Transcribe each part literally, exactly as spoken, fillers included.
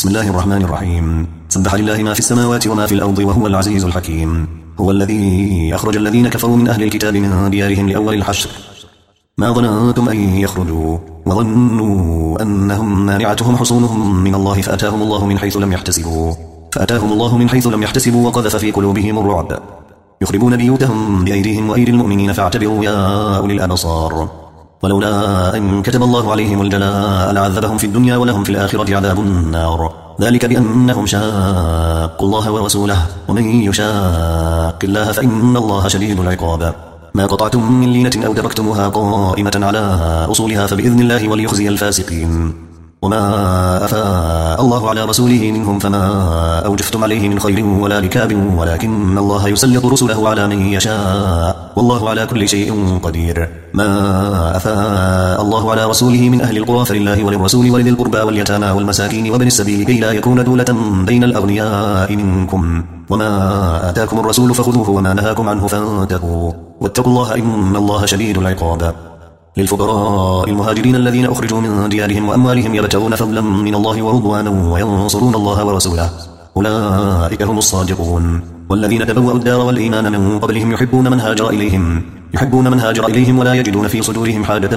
بسم الله الرحمن الرحيم. سبح لله ما في السماوات وما في الأرض وهو العزيز الحكيم. هو الذي أخرج الذين كفروا من أهل الكتاب من ديارهم لأول الحشر ما ظننتم أن يخرجوا وظنوا أنهم مانعتهم حصونهم من الله فأتاهم الله من حيث لم يحتسبوا فأتاهم الله من حيث لم يحتسبوا وقذف في قلوبهم الرعب يخربون بيوتهم بأيديهم وأيدي المؤمنين فاعتبروا يا أولي الأبصار. ولولا أن كتب الله عليهم الجلاء لعذبهم في الدنيا ولهم في الآخرة عذاب النار، ذلك بأنهم شاقوا الله ورسوله ومن يشاق الله فإن الله شديد العقاب. ما قطعتم من لينة أو تركتموها قائمة على أصولها فبإذن الله وليخزي الفاسقين. وما أفاء الله على رسوله منهم فما أوجفتم عليه من خير ولا ركاب ولكن الله يسلط رسله على من يشاء والله على كل شيء قدير. ما أفاء الله على رسوله من أهل القرى فلله وللرسول ولذي القربى واليتامى والمساكين وابن السبيل كي لا يكون دولة بين الأغنياء منكم. وما آتاكم الرسول فخذوه وما نهاكم عنه فانتهوا واتقوا الله إن الله شديد العقاب. للفقراء المهاجرين الذين أخرجوا من ديارهم وأموالهم يبتغون فضلا من الله ورضوانا وينصرون الله ورسوله أولئك هم الصادقون. والذين تبوأوا الدار والإيمان من قبلهم يحبون من هاجر إليهم يحبون من هاجر إليهم ولا يجدون في صدورهم حاجة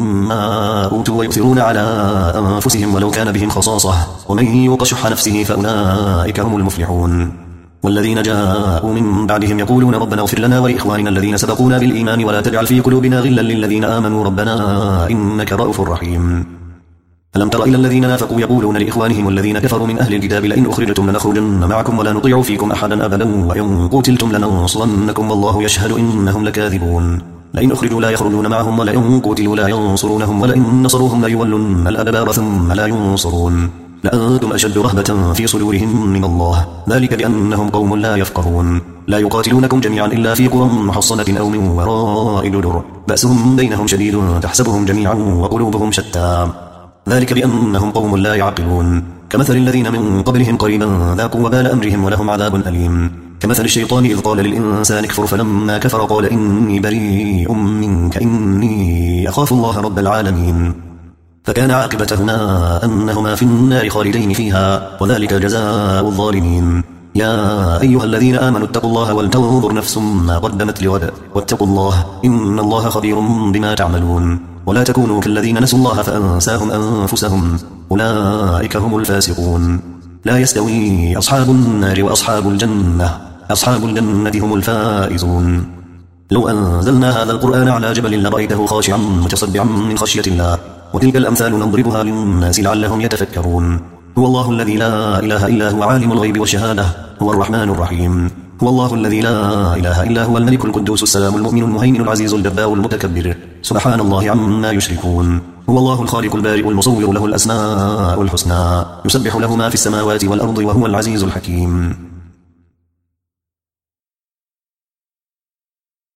مما أوتوا ويؤثرون على أنفسهم ولو كان بهم خصاصة ومن يوق شح نفسه فأولئك هم المفلحون. والذين جاءوا من بعدهم يقولون ربنا اغفر لنا ولإخواننا الذين سبقونا بالإيمان ولا تجعل في قلوبنا غلا للذين آمنوا ربنا إنك رؤوف رحيم. ألم تر إلى الذين نافقوا يقولون لإخوانهم الذين كفروا من أهل الكتاب لئن أخرجتم لنخرجن معكم ولا نطيع فيكم أحدا أبدا وإن قتلتم لننصرنكم والله يشهد إنهم لكاذبون. لئن أخرجوا لا يخرجون معهم ولئن قتلوا لا ينصرونهم ولئن نصروهم ليولن الأدبار ثم لا ينصرون لأنتم أشد رهبة في صدورهم من الله ذلك بأنهم قوم لا يفقهون. لا يقاتلونكم جميعا إلا في قرى محصنة أو من وراء جدر بأسهم بينهم شديد تحسبهم جميعا وقلوبهم شتى ذلك بأنهم قوم لا يعقلون. كمثل الذين من قبلهم قريبا ذاقوا وبال أمرهم ولهم عذاب أليم. كمثل الشيطان إذ قال للإنسان اكفر فلما كفر قال إني بريء منك إني أخاف الله رب العالمين فكان عاقبتهما أنهما في النار خالدين فيها وذلك جزاء الظالمين. يا أيها الذين آمنوا اتقوا الله ولتنظر نفس ما قدمت لغد واتقوا الله إن الله خبير بما تعملون. ولا تكونوا كالذين نسوا الله فأنساهم أنفسهم أولئك هم الفاسقون. لا يستوي أصحاب النار وأصحاب الجنة أصحاب الجنة هم الفائزون. لو أنزلنا هذا القرآن على جبل لرأيته خاشعا متصدعا من خشية الله وتلك الأمثال نضربها للناس لعلهم يتفكرون. هو الله الذي لا إله إلا هو عالم الغيب والشهادة هو الرحمن الرحيم. هو الله الذي لا إله إلا هو الملك القدوس السلام المؤمن المهيمن العزيز الجبار المتكبر سبحان الله عما يشركون. هو الله الخالق البارئ المصور له الأسماء الحسنى يسبح له ما في السماوات والأرض وهو العزيز الحكيم.